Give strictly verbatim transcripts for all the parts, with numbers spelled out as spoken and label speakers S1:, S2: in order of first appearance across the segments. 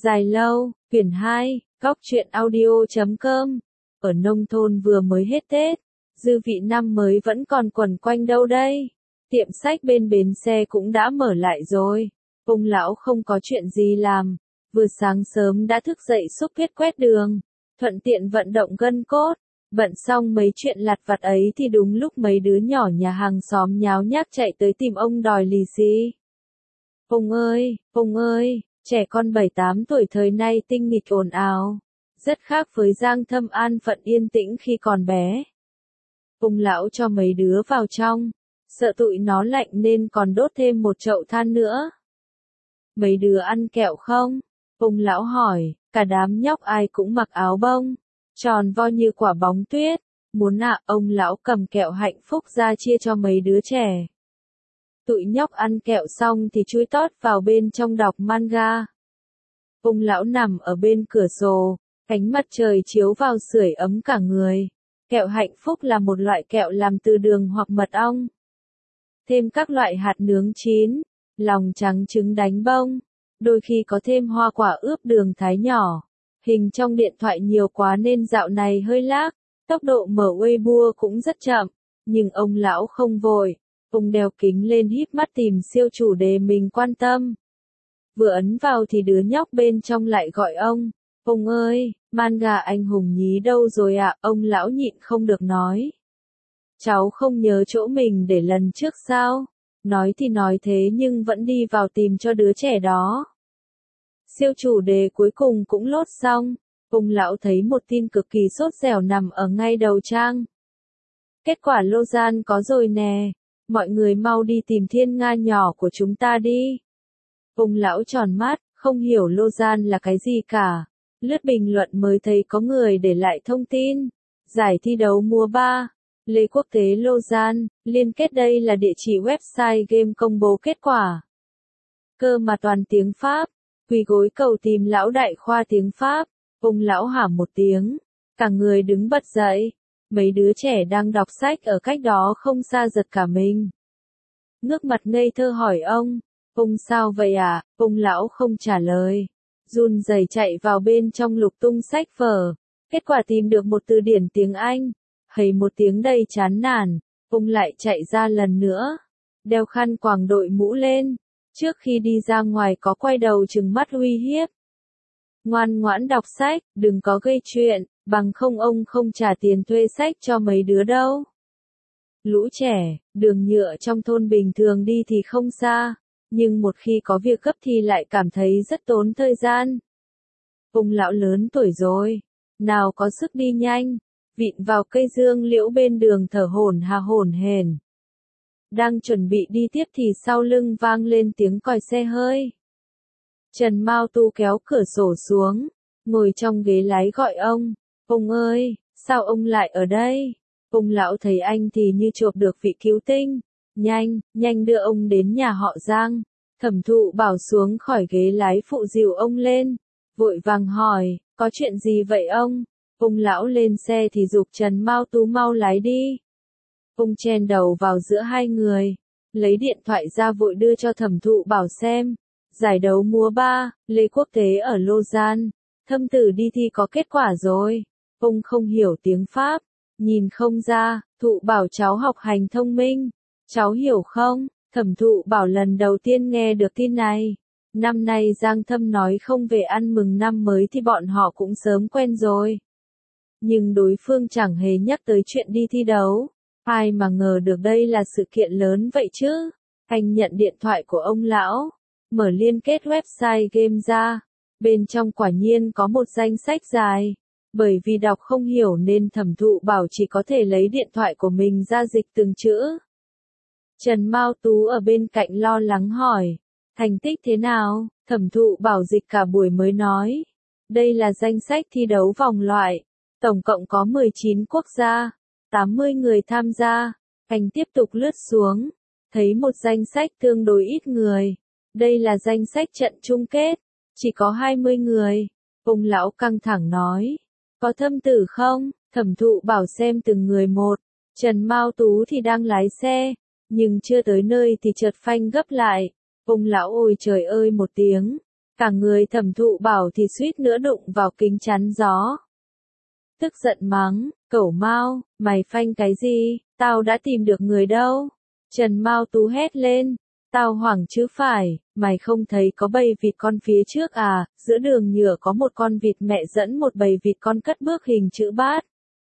S1: Dài lâu, quyển hai, góc truyện audio chấm com. Ở nông thôn vừa mới hết Tết, dư vị năm mới vẫn còn quẩn quanh đâu đây. Tiệm sách bên bến xe cũng đã mở lại rồi. Ông lão không có chuyện gì làm, vừa sáng sớm đã thức dậy xúc huyết quét đường, thuận tiện vận động gân cốt. Bận xong mấy chuyện lặt vặt ấy thì đúng lúc mấy đứa nhỏ nhà hàng xóm nháo nhác chạy tới tìm ông đòi lì xì. Ông ơi, ông ơi, trẻ con bảy tám tuổi thời nay tinh nghịch ồn ào, rất khác với Giang Thâm an phận yên tĩnh khi còn bé. Ông lão cho mấy đứa vào trong, sợ tụi nó lạnh nên còn đốt thêm một chậu than nữa. Mấy đứa ăn kẹo không? Ông lão hỏi, cả đám nhóc ai cũng mặc áo bông, tròn vo như quả bóng tuyết. Muốn ạ, à, ông lão cầm kẹo hạnh phúc ra chia cho mấy đứa trẻ. Tụi nhóc ăn kẹo xong thì chui tót vào bên trong đọc manga. Ông lão nằm ở bên cửa sổ, ánh mặt trời chiếu vào sưởi ấm cả người. Kẹo hạnh phúc là một loại kẹo làm từ đường hoặc mật ong. Thêm các loại hạt nướng chín, lòng trắng trứng đánh bông, đôi khi có thêm hoa quả ướp đường thái nhỏ. Hình trong điện thoại nhiều quá nên dạo này hơi lag, tốc độ mở Weibo cũng rất chậm, nhưng ông lão không vội. Ông đeo kính lên híp mắt tìm siêu chủ đề mình quan tâm. Vừa ấn vào thì đứa nhóc bên trong lại gọi ông. Ông ơi, manga anh hùng nhí đâu rồi ạ? À? Ông lão nhịn không được nói. Cháu không nhớ chỗ mình để lần trước sao? Nói thì nói thế nhưng vẫn đi vào tìm cho đứa trẻ đó. Siêu chủ đề cuối cùng cũng lốt xong. Ông lão thấy một tin cực kỳ sốt dẻo nằm ở ngay đầu trang. Kết quả Lausanne có rồi nè. Mọi người mau đi tìm thiên nga nhỏ của chúng ta đi. Ông lão tròn mắt, không hiểu Lausanne là cái gì cả. Lướt bình luận mới thấy có người để lại thông tin. Giải thi đấu mùa ba, Lê Quốc tế Lausanne, liên kết đây là địa chỉ website game công bố kết quả. Cơ mà toàn tiếng Pháp, quỳ gối cầu tìm lão đại khoa tiếng Pháp. Ông lão hả một tiếng, cả người đứng bật dậy. Mấy đứa trẻ đang đọc sách ở cách đó không xa giật cả mình. Ngước mặt ngây thơ hỏi ông, ông sao vậy à? Ông lão không trả lời. Run rẩy chạy vào bên trong lục tung sách vở. Kết quả tìm được một từ điển tiếng Anh. Hầy một tiếng đầy chán nản, ông lại chạy ra lần nữa. Đeo khăn quàng đội mũ lên. Trước khi đi ra ngoài có quay đầu trừng mắt uy hiếp. Ngoan ngoãn đọc sách, đừng có gây chuyện, bằng không ông không trả tiền thuê sách cho mấy đứa đâu. Lũ trẻ, đường nhựa trong thôn bình thường đi thì không xa, nhưng một khi có việc gấp thì lại cảm thấy rất tốn thời gian. Ông lão lớn tuổi rồi, nào có sức đi nhanh, vịn vào cây dương liễu bên đường thở hổn hà hổn hển. Đang chuẩn bị đi tiếp thì sau lưng vang lên tiếng còi xe hơi. Trần Mao Tu kéo cửa sổ xuống, ngồi trong ghế lái gọi ông. Ông ơi, sao ông lại ở đây? Ông lão thấy anh thì như chộp được vị cứu tinh. Nhanh, nhanh đưa ông đến nhà họ Giang. Thẩm Thụ Bảo xuống khỏi ghế lái phụ dìu ông lên. Vội vàng hỏi, có chuyện gì vậy ông? Ông lão lên xe thì giục Trần Mao Tu mau lái đi. Ông chen đầu vào giữa hai người, lấy điện thoại ra vội đưa cho Thẩm Thụ Bảo xem. Giải đấu mùa ba, Lê Quốc tế ở Lausanne. Thâm tử đi thi có kết quả rồi. Ông không hiểu tiếng Pháp, nhìn không ra. Thụ Bảo cháu học hành thông minh. Cháu hiểu không? Thẩm Thụ Bảo lần đầu tiên nghe được tin này. Năm nay Giang Thâm nói không về ăn mừng năm mới thì bọn họ cũng sớm quen rồi. Nhưng đối phương chẳng hề nhắc tới chuyện đi thi đấu. Ai mà ngờ được đây là sự kiện lớn vậy chứ? Anh nhận điện thoại của ông lão. Mở liên kết website game ra, bên trong quả nhiên có một danh sách dài. Bởi vì đọc không hiểu nên Thẩm Thụ Bảo chỉ có thể lấy điện thoại của mình ra dịch từng chữ. Trần Mao Tú ở bên cạnh lo lắng hỏi, thành tích thế nào? Thẩm Thụ Bảo dịch cả buổi mới nói, đây là danh sách thi đấu vòng loại, tổng cộng có mười chín quốc gia, tám mươi người tham gia. Anh tiếp tục lướt xuống, thấy một danh sách tương đối ít người. Đây là danh sách trận chung kết, chỉ có hai mươi người. Ông lão căng thẳng nói, có thâm tử không? Thẩm Thụ Bảo xem từng người một. Trần Mao Tú thì đang lái xe, nhưng chưa tới nơi thì chợt phanh gấp lại. Ông lão ôi trời ơi một tiếng, Cả người Thẩm Thụ Bảo thì suýt nữa đụng vào kính chắn gió. Tức giận mắng, Cẩu Mao, mày phanh cái gì, tao đã tìm được người đâu. Trần Mao Tú hét lên, tao hoảng chứ phải, mày không thấy có bầy vịt con phía trước à, giữa đường nhựa có một con vịt mẹ dẫn một bầy vịt con cất bước hình chữ bát.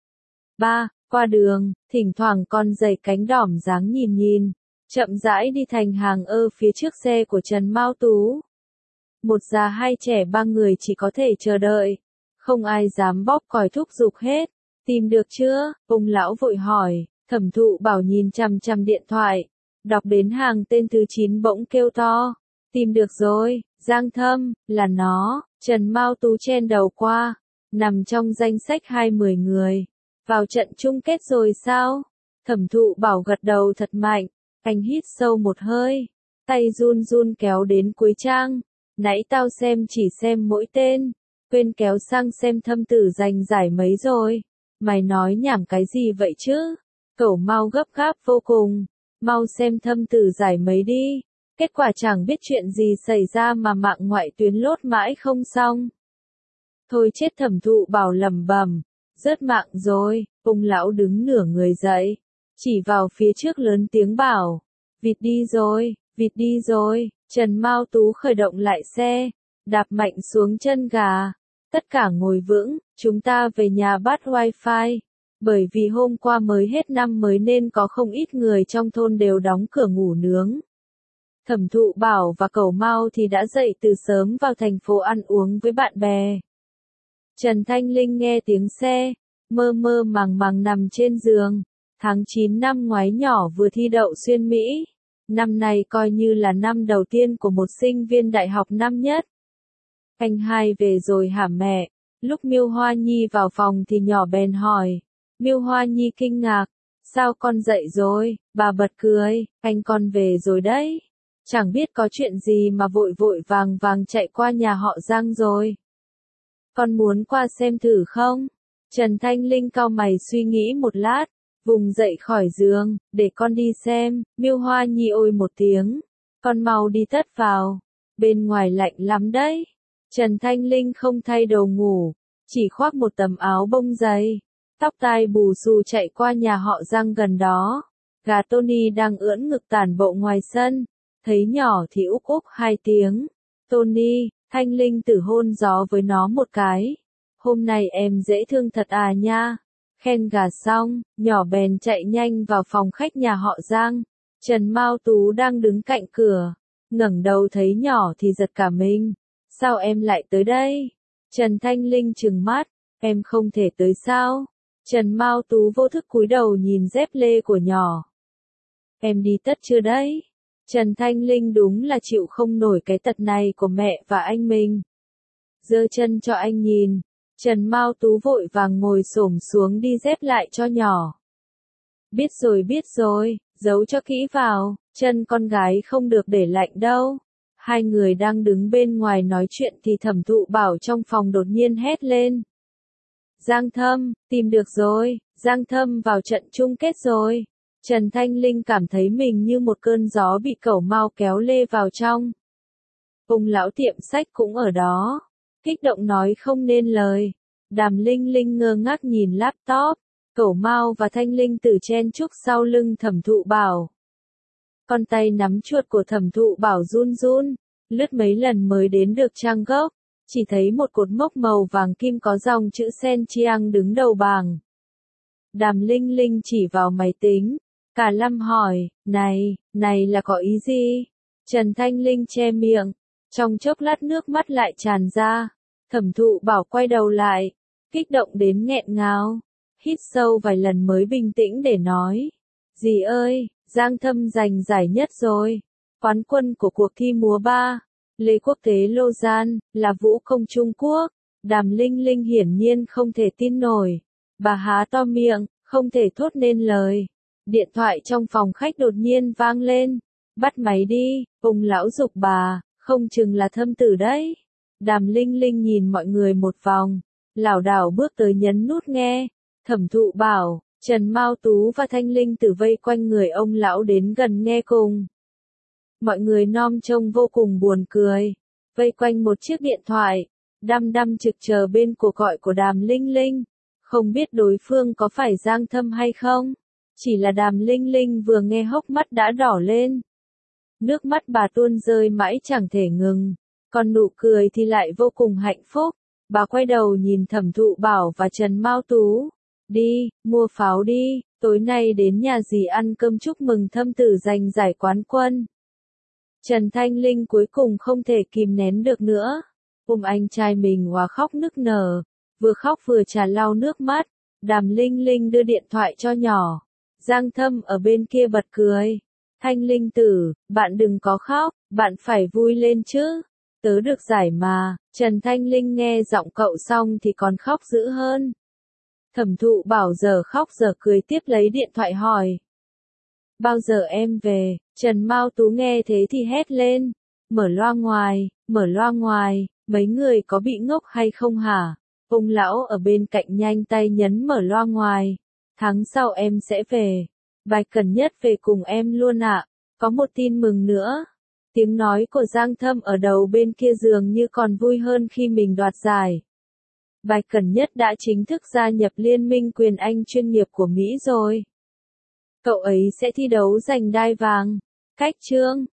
S1: Ba, qua đường, thỉnh thoảng con giày cánh đỏm dáng nhìn nhìn, chậm rãi đi thành hàng ơ phía trước xe của Trần Mao Tú. Một già hai trẻ ba người chỉ có thể chờ đợi, không ai dám bóp còi thúc giục hết. Tìm được chưa? Ông lão vội hỏi. Thẩm Thụ Bảo nhìn chằm chằm điện thoại, đọc đến hàng tên thứ chín bỗng kêu to. Tìm được rồi, Giang Thâm, là nó. Trần Mao Tú chen đầu qua, nằm trong danh sách hai mươi người. Vào trận chung kết rồi sao? Thẩm Thụ Bảo gật đầu thật mạnh, anh hít sâu một hơi, tay run run kéo đến cuối trang. Nãy tao xem chỉ xem mỗi tên, quên kéo sang xem Thâm Tử giành giải mấy rồi. Mày nói nhảm cái gì vậy chứ? Cẩu Mao gấp gáp vô cùng, mau xem Thâm Tử giải mấy đi. Kết quả chẳng biết chuyện gì xảy ra mà mạng ngoại tuyến lốt mãi không xong. Thôi chết, Thẩm Thụ Bảo lẩm bẩm, rớt mạng rồi. Ông lão đứng nửa người dậy, chỉ vào phía trước lớn tiếng bảo, vịt đi rồi, vịt đi rồi. Trần Mao Tú khởi động lại xe, đạp mạnh xuống chân gà. Tất cả ngồi vững, chúng ta về nhà bắt wifi. Bởi vì hôm qua mới hết năm mới nên có không ít người trong thôn đều đóng cửa ngủ nướng. Thẩm Thụ Bảo và Cẩu Mao thì đã dậy từ sớm vào thành phố ăn uống với bạn bè. Trần Thanh Linh nghe tiếng xe, mơ mơ màng màng nằm trên giường. Tháng chín năm ngoái nhỏ vừa thi đậu xuyên Mỹ. Năm này coi như là năm đầu tiên của một sinh viên đại học năm nhất. Anh hai về rồi hả mẹ? Lúc Miêu Hoa Nhi vào phòng thì nhỏ bèn hỏi. Miêu Hoa Nhi kinh ngạc. Sao con dậy rồi? Bà bật cười. Anh con về rồi đấy. Chẳng biết có chuyện gì mà vội vội vàng vàng chạy qua nhà họ Giang rồi. Con muốn qua xem thử không? Trần Thanh Linh cau mày suy nghĩ một lát. Vùng dậy khỏi giường, để con đi xem. Miêu Hoa Nhi ôi một tiếng. Con mau đi tất vào. Bên ngoài lạnh lắm đấy. Trần Thanh Linh không thay đồ ngủ, chỉ khoác một tấm áo bông dày. Tóc tai bù xù chạy qua nhà họ Giang gần đó. Gà Tony đang ưỡn ngực tản bộ ngoài sân. Thấy nhỏ thì úc úc hai tiếng. Tony, Thanh Linh tử hôn gió với nó một cái. Hôm nay em dễ thương thật à nha. Khen gà xong, nhỏ bèn chạy nhanh vào phòng khách nhà họ Giang. Trần Mao Tú đang đứng cạnh cửa, ngẩng đầu thấy nhỏ thì giật cả mình. Sao em lại tới đây? Trần Thanh Linh trừng mắt, em không thể tới sao? Trần Mao Tú vô thức cúi đầu nhìn dép lê của nhỏ. Em đi tất chưa đấy? Trần Thanh Linh đúng là chịu không nổi cái tật này của mẹ và anh mình. Giơ chân cho anh nhìn. Trần Mao Tú vội vàng ngồi xổm xuống đi dép lại cho nhỏ. Biết rồi biết rồi, giấu cho kỹ vào, chân con gái không được để lạnh đâu. Hai người đang đứng bên ngoài nói chuyện thì Thẩm Thụ Bảo trong phòng đột nhiên hét lên. Giang Thâm, tìm được rồi, Giang Thâm vào trận chung kết rồi. Trần Thanh Linh cảm thấy mình như một cơn gió bị Cẩu Mao kéo lê vào trong. Ông lão tiệm sách cũng ở đó. Kích động nói không nên lời. Đàm Linh Linh ngơ ngác nhìn laptop. Cẩu Mao và Thanh Linh Tử chen chúc sau lưng Thẩm Thụ Bảo. Con tay nắm chuột của Thẩm Thụ Bảo run run. Lướt mấy lần mới đến được trang gốc. Chỉ thấy một cột mốc màu vàng kim có dòng chữ Sen Chiang đứng đầu bảng. Đàm Linh Linh chỉ vào máy tính. Cả Lâm hỏi, này, này là có ý gì? Trần Thanh Linh che miệng. Trong chốc lát nước mắt lại tràn ra. Thẩm Thụ Bảo quay đầu lại, kích động đến nghẹn ngào, hít sâu vài lần mới bình tĩnh để nói. Dì ơi, Giang Thâm giành giải nhất rồi. Quán quân của cuộc thi múa ba, lễ quốc tế Lausanne, là vũ công Trung Quốc. Đàm Linh Linh hiển nhiên không thể tin nổi. Bà há to miệng, không thể thốt nên lời. Điện thoại trong phòng khách đột nhiên vang lên. Bắt máy đi, ông lão giục bà, không chừng là Thâm Tử đấy. Đàm Linh Linh nhìn mọi người một vòng, lảo đảo bước tới nhấn nút nghe. Thẩm Thụ Bảo, Trần Mao Tú và Thanh Linh Tử vây quanh người ông lão đến gần nghe cùng. Mọi người nom trông vô cùng buồn cười. vây quanh một chiếc điện thoại, đăm đăm trực chờ bên cuộc gọi của Đàm Linh Linh. Không biết đối phương có phải Giang Thâm hay không? Chỉ là Đàm Linh Linh vừa nghe hốc mắt đã đỏ lên. Nước mắt bà tuôn rơi mãi chẳng thể ngừng, còn nụ cười thì lại vô cùng hạnh phúc. Bà quay đầu nhìn Thẩm Thụ Bảo và Trần Mao Tú. Đi, mua pháo đi, tối nay đến nhà dì ăn cơm chúc mừng Thâm tử giành giải quán quân. Trần Thanh Linh cuối cùng không thể kìm nén được nữa. Ôm anh trai mình hòa khóc nức nở, vừa khóc vừa trà lau nước mắt. Đàm Linh Linh đưa điện thoại cho nhỏ. Giang Thâm ở bên kia bật cười. Thanh Linh tử, bạn đừng có khóc, bạn phải vui lên chứ. Tớ được giải mà. Trần Thanh Linh nghe giọng cậu xong thì còn khóc dữ hơn. Thẩm Thụ Bảo giờ khóc giờ cười tiếp lấy điện thoại hỏi. Bao giờ em về? Trần Mao Tú nghe thế thì hét lên. Mở loa ngoài, mở loa ngoài, mấy người có bị ngốc hay không hả? Ông lão ở bên cạnh nhanh tay nhấn mở loa ngoài. Tháng sau em sẽ về. Bạch Cẩn Nhất về cùng em luôn ạ. Có một tin mừng nữa. Tiếng nói của Giang Thâm ở đầu bên kia dường như còn vui hơn khi mình đoạt giải. Bạch Cẩn Nhất đã chính thức gia nhập Liên minh quyền Anh chuyên nghiệp của Mỹ rồi. Cậu ấy sẽ thi đấu giành đai vàng. Cách chương